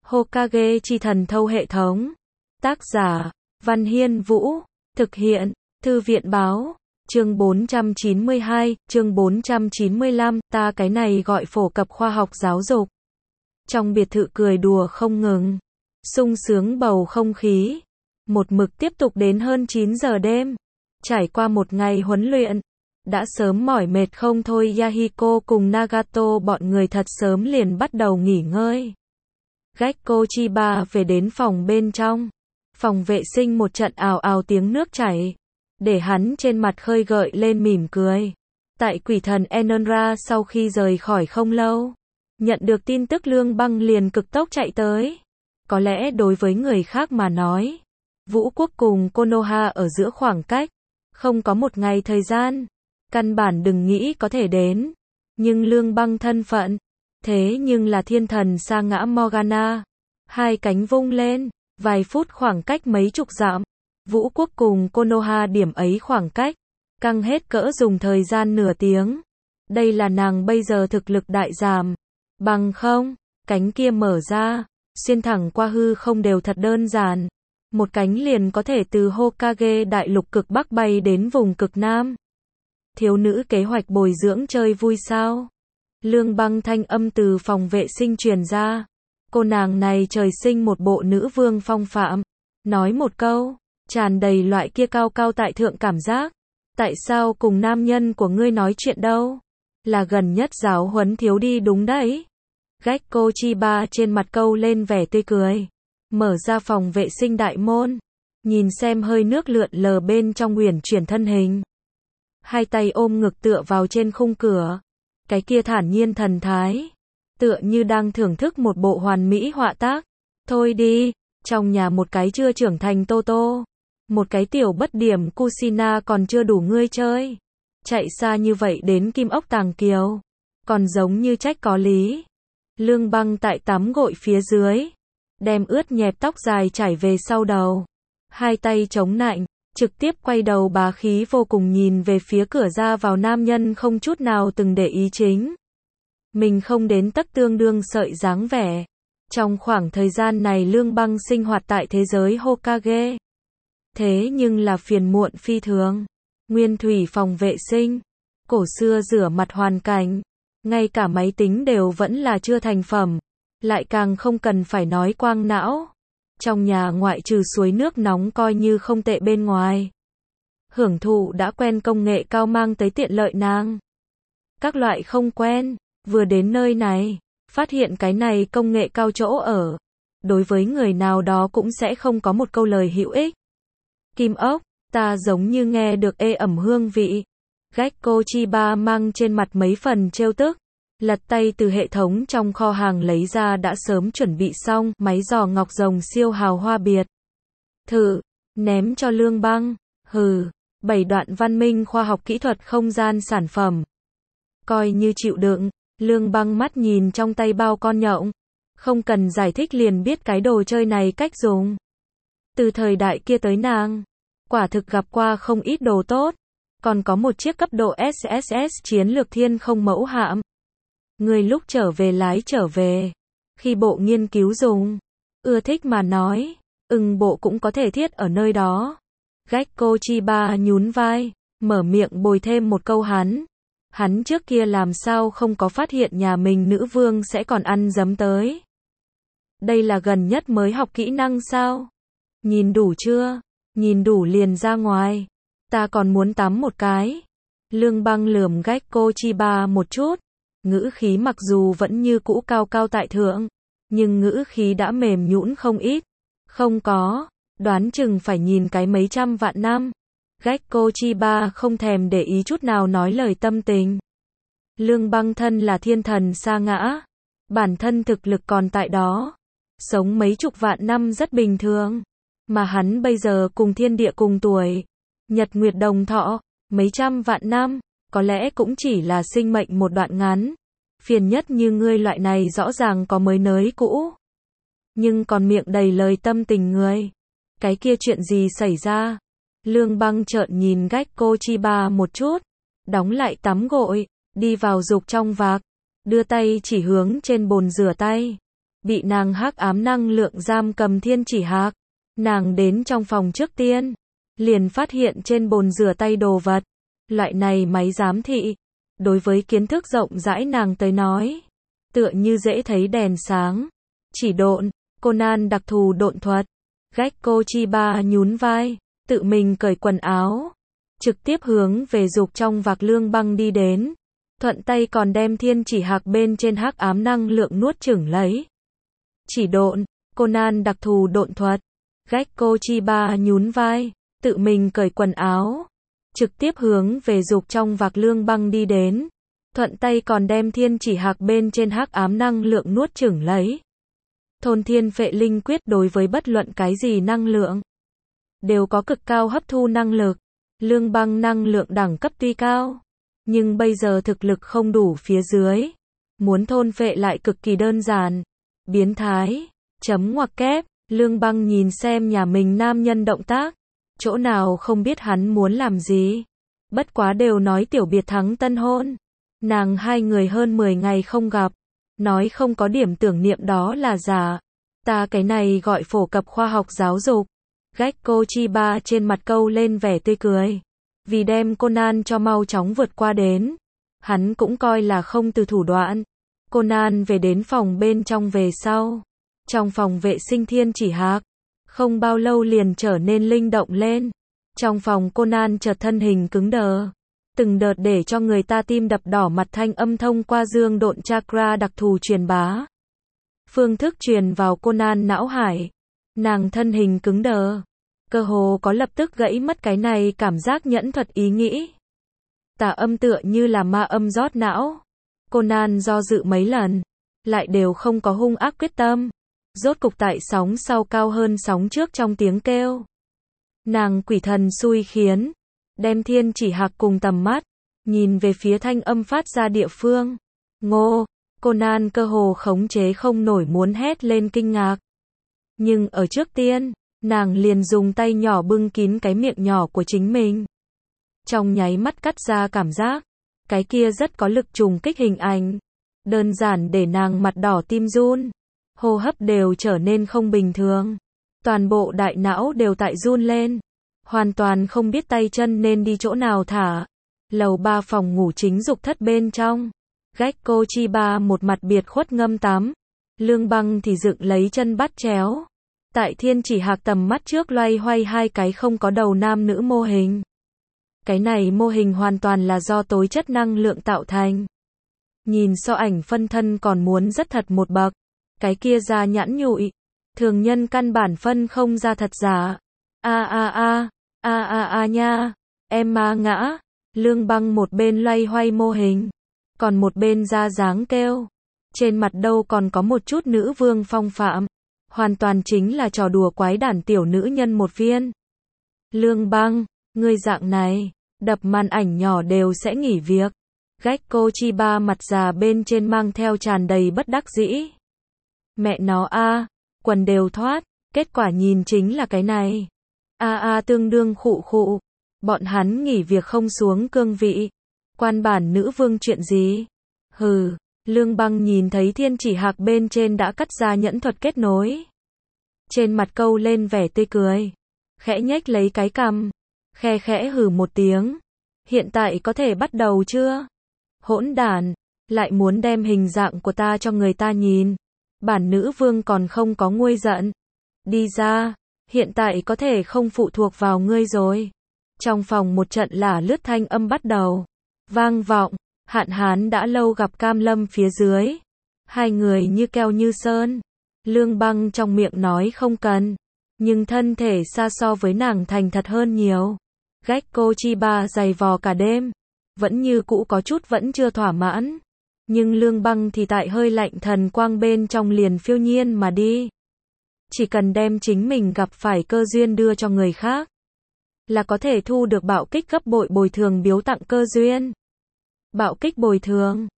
Hokage chi thần thâu hệ thống. Tác giả, Văn Hiên Vũ. Thực hiện, Thư viện báo. Chương 492, chương 495, ta cái này gọi phổ cập khoa học giáo dục. Trong biệt thự cười đùa không ngừng. Sung sướng bầu không khí. Một mực tiếp tục đến hơn 9 giờ đêm. Trải qua một ngày huấn luyện. Đã sớm mỏi mệt không thôi, Yahiko cùng Nagato bọn người thật sớm liền bắt đầu nghỉ ngơi. Gekko Chiba về đến phòng bên trong. Phòng vệ sinh một trận ào ào tiếng nước chảy. Để hắn trên mặt khơi gợi lên mỉm cười. Tại quỷ thần Enonra sau khi rời khỏi không lâu. Nhận được tin tức Lương Băng liền cực tốc chạy tới. Có lẽ đối với người khác mà nói. Vũ quốc cùng Konoha ở giữa khoảng cách. Không có một ngày thời gian. Căn bản đừng nghĩ có thể đến. Nhưng Lương Băng thân phận. Thế nhưng là thiên thần sa ngã Morgana. Hai cánh vung lên. Vài phút khoảng cách mấy chục dặm. Vũ quốc cùng Konoha điểm ấy khoảng cách. Căng hết cỡ dùng thời gian nửa tiếng. Đây là nàng bây giờ thực lực đại giảm. Bằng không, cánh kia mở ra. Xuyên thẳng qua hư không đều thật đơn giản. Một cánh liền có thể từ Hokage đại lục cực Bắc bay đến vùng cực Nam. Thiếu nữ kế hoạch bồi dưỡng chơi vui sao? Lương Băng thanh âm từ phòng vệ sinh truyền ra. Cô nàng này trời sinh một bộ nữ vương phong phạm. Nói một câu, tràn đầy loại kia cao cao tại thượng cảm giác. Tại sao cùng nam nhân của ngươi nói chuyện đâu? Là gần nhất giáo huấn thiếu đi đúng đấy. Gekko Chiba trên mặt câu lên vẻ tươi cười. Mở ra phòng vệ sinh đại môn. Nhìn xem hơi nước lượn lờ bên trong uyển chuyển thân hình. Hai tay ôm ngực tựa vào trên khung cửa. Cái kia thản nhiên thần thái. Tựa như đang thưởng thức một bộ hoàn mỹ họa tác. Thôi đi, trong nhà một cái chưa trưởng thành Toto. Một cái tiểu bất điểm Kushina còn chưa đủ ngươi chơi. Chạy xa như vậy đến Kim Ốc Tàng Kiều. Còn giống như trách có lý. Lương Băng tại tắm gội phía dưới. Đem ướt nhẹp tóc dài chảy về sau đầu. Hai tay chống nạnh. Trực tiếp quay đầu bá khí vô cùng nhìn về phía cửa ra vào nam nhân không chút nào từng để ý chính. Mình không đến tấc tương đương sợi dáng vẻ. Trong khoảng thời gian này Lương Băng sinh hoạt tại thế giới Hokage. Thế nhưng là phiền muộn phi thường. Nguyên thủy phòng vệ sinh. Cổ xưa rửa mặt hoàn cảnh. Ngay cả máy tính đều vẫn là chưa thành phẩm. Lại càng không cần phải nói quang não. Trong nhà ngoại trừ suối nước nóng coi như không tệ bên ngoài. Hưởng thụ đã quen công nghệ cao mang tới tiện lợi nàng. Các loại không quen, vừa đến nơi này, phát hiện cái này công nghệ cao chỗ ở. Đối với người nào đó cũng sẽ không có một câu lời hữu ích. Kim ốc, ta giống như nghe được ê ẩm hương vị. Gekko Chiba mang trên mặt mấy phần trêu tức. Lật tay từ hệ thống trong kho hàng lấy ra đã sớm chuẩn bị xong máy dò ngọc rồng siêu hào hoa biệt. Thử, ném cho Lương Băng. Hừ, 7 đoạn văn minh khoa học kỹ thuật không gian sản phẩm. Coi như chịu đựng. Lương Băng mắt nhìn trong tay bao con nhộng. Không cần giải thích liền biết cái đồ chơi này cách dùng. Từ thời đại kia tới nàng. Quả thực gặp qua không ít đồ tốt. Còn có một chiếc cấp độ SSS chiến lược thiên không mẫu hạm. Người lúc trở về lái trở về. Khi bộ nghiên cứu dùng. Ưa thích mà nói. Bộ cũng có thể thiết ở nơi đó. Gekko Chiba nhún vai. Mở miệng bồi thêm một câu hắn. Hắn trước kia làm sao không có phát hiện nhà mình nữ vương sẽ còn ăn dấm tới. Đây là gần nhất mới học kỹ năng sao? Nhìn đủ chưa? Nhìn đủ liền ra ngoài. Ta còn muốn tắm một cái. Lương Băng lườm Gekko Chiba một chút. Ngữ khí mặc dù vẫn như cũ cao cao tại thượng. Nhưng ngữ khí đã mềm nhũn không ít. Không có. Đoán chừng phải nhìn cái mấy trăm vạn năm. Gekko Chiba không thèm để ý chút nào nói lời tâm tình. Lương Băng thân là thiên thần sa ngã. Bản thân thực lực còn tại đó. Sống mấy chục vạn năm rất bình thường. Mà hắn bây giờ cùng thiên địa cùng tuổi. Nhật nguyệt đồng thọ. Mấy trăm vạn năm. Có lẽ cũng chỉ là sinh mệnh một đoạn ngắn. Phiền nhất như ngươi loại này rõ ràng có mới nới cũ. Nhưng còn miệng đầy lời tâm tình người. Cái kia chuyện gì xảy ra? Lương Băng trợn nhìn Gekko Chiba một chút. Đóng lại tắm gội. Đi vào dục trong vạc. Đưa tay chỉ hướng trên bồn rửa tay. bị nàng hắc ám năng lượng giam cầm thiên chỉ hạc. Nàng đến trong phòng trước tiên, liền phát hiện trên bồn rửa tay đồ vật. Loại này máy giám thị, đối với kiến thức rộng rãi nàng tới nói, tựa như dễ thấy đèn sáng. Chỉ độn, Conan đặc thù độn thuật. Gekko Chiba nhún vai, tự mình cởi quần áo, trực tiếp hướng về dục trong vạc Lương Băng đi đến, thuận tay còn đem thiên chỉ hạc bên trên hắc ám năng lượng nuốt chửng lấy. Chỉ độn, Conan đặc thù độn thuật. Gekko Chiba nhún vai, tự mình cởi quần áo, trực tiếp hướng về dục trong vạc Lương Băng đi đến, thuận tay còn đem thiên chỉ hạc bên trên hắc ám năng lượng nuốt chửng lấy. Thôn thiên phệ linh quyết đối với bất luận cái gì năng lượng đều có cực cao hấp thu năng lực. Lương Băng năng lượng đẳng cấp tuy cao, nhưng bây giờ thực lực không đủ phía dưới, muốn thôn phệ lại cực kỳ đơn giản. Biến thái. Chấm ngoặc kép. Lương Băng nhìn xem nhà mình nam nhân động tác, chỗ nào không biết hắn muốn làm gì. Bất quá đều nói tiểu biệt thắng tân hôn, nàng hai người hơn 10 ngày không gặp, nói không có điểm tưởng niệm đó là giả. Ta cái này gọi phổ cập khoa học giáo dục. Gekko Chiba trên mặt câu lên vẻ tươi cười, vì đem Conan cho mau chóng vượt qua đến, hắn cũng coi là không từ thủ đoạn. Conan về đến phòng bên trong về sau, trong phòng vệ sinh thiên chỉ hạc, không bao lâu liền trở nên linh động lên. Trong phòng Conan chợt thân hình cứng đờ, từng đợt để cho người ta tim đập đỏ mặt thanh âm thông qua dương độn chakra đặc thù truyền bá. Phương thức truyền vào Conan não hải, nàng thân hình cứng đờ, cơ hồ có lập tức gãy mất cái này cảm giác nhẫn thuật ý nghĩ. Tà âm tựa như là ma âm rót não. Conan do dự mấy lần, lại đều không có hung ác quyết tâm. Rốt cục tại sóng sau cao hơn sóng trước trong tiếng kêu. Nàng quỷ thần xui khiến, đem thiên chỉ hạc cùng tầm mắt, nhìn về phía thanh âm phát ra địa phương. Ngô, Conan cơ hồ khống chế không nổi muốn hét lên kinh ngạc. Nhưng ở trước tiên, nàng liền dùng tay nhỏ bưng kín cái miệng nhỏ của chính mình. Trong nháy mắt cắt ra cảm giác, cái kia rất có lực trùng kích hình ảnh. Đơn giản để nàng mặt đỏ tim run, hô hấp đều trở nên không bình thường. Toàn bộ đại não đều tại run lên, hoàn toàn không biết tay chân nên đi chỗ nào thả. Lầu 3 phòng ngủ chính dục thất bên trong, Gekko Chiba một mặt biệt khuất ngâm tắm, Lương Băng thì dựng lấy chân bắt chéo. Tại thiên chỉ hạc tầm mắt trước loay hoay hai cái không có đầu nam nữ mô hình. Cái này mô hình hoàn toàn là do tối chất năng lượng tạo thành. Nhìn so ảnh phân thân còn muốn rất thật một bậc. Cái kia ra nhẵn nhụi, thường nhân căn bản phân không ra thật giả. Nha, em ma ngã. Lương Băng một bên loay hoay mô hình, còn một bên ra dáng kêu. Trên mặt đâu còn có một chút nữ vương phong phạm, hoàn toàn chính là trò đùa quái đản tiểu nữ nhân một viên. Lương Băng, ngươi dạng này, đập màn ảnh nhỏ đều sẽ nghỉ việc. Gekko Chiba mặt già bên trên mang theo tràn đầy bất đắc dĩ. Mẹ nó a, quần đều thoát, kết quả nhìn chính là cái này. Tương đương khụ khụ. Bọn hắn nghỉ việc không xuống cương vị. Quan bản nữ vương chuyện gì? Hừ, Lương Băng nhìn thấy thiên chỉ hạc bên trên đã cắt ra nhẫn thuật kết nối. Trên mặt câu lên vẻ tươi cười, khẽ nhếch lấy cái cằm, khe khẽ hừ một tiếng. Hiện tại có thể bắt đầu chưa? Hỗn đản, lại muốn đem hình dạng của ta cho người ta nhìn. Bản nữ vương còn không có nguôi giận. Đi ra, hiện tại có thể không phụ thuộc vào ngươi rồi. Trong phòng một trận lả lướt thanh âm bắt đầu vang vọng. Hạn Hán đã lâu gặp Cam Lâm phía dưới. Hai người như keo như sơn. Lương Băng trong miệng nói không cần, nhưng thân thể xa so với nàng thành thật hơn nhiều. Gekko Chiba giày vò cả đêm, vẫn như cũ có chút vẫn chưa thỏa mãn. Nhưng Lương Băng thì tại hơi lạnh thần quang bên trong liền phiêu nhiên mà đi. Chỉ cần đem chính mình gặp phải cơ duyên đưa cho người khác, là có thể thu được bạo kích gấp bội bồi thường biếu tặng cơ duyên. Bạo kích bồi thường.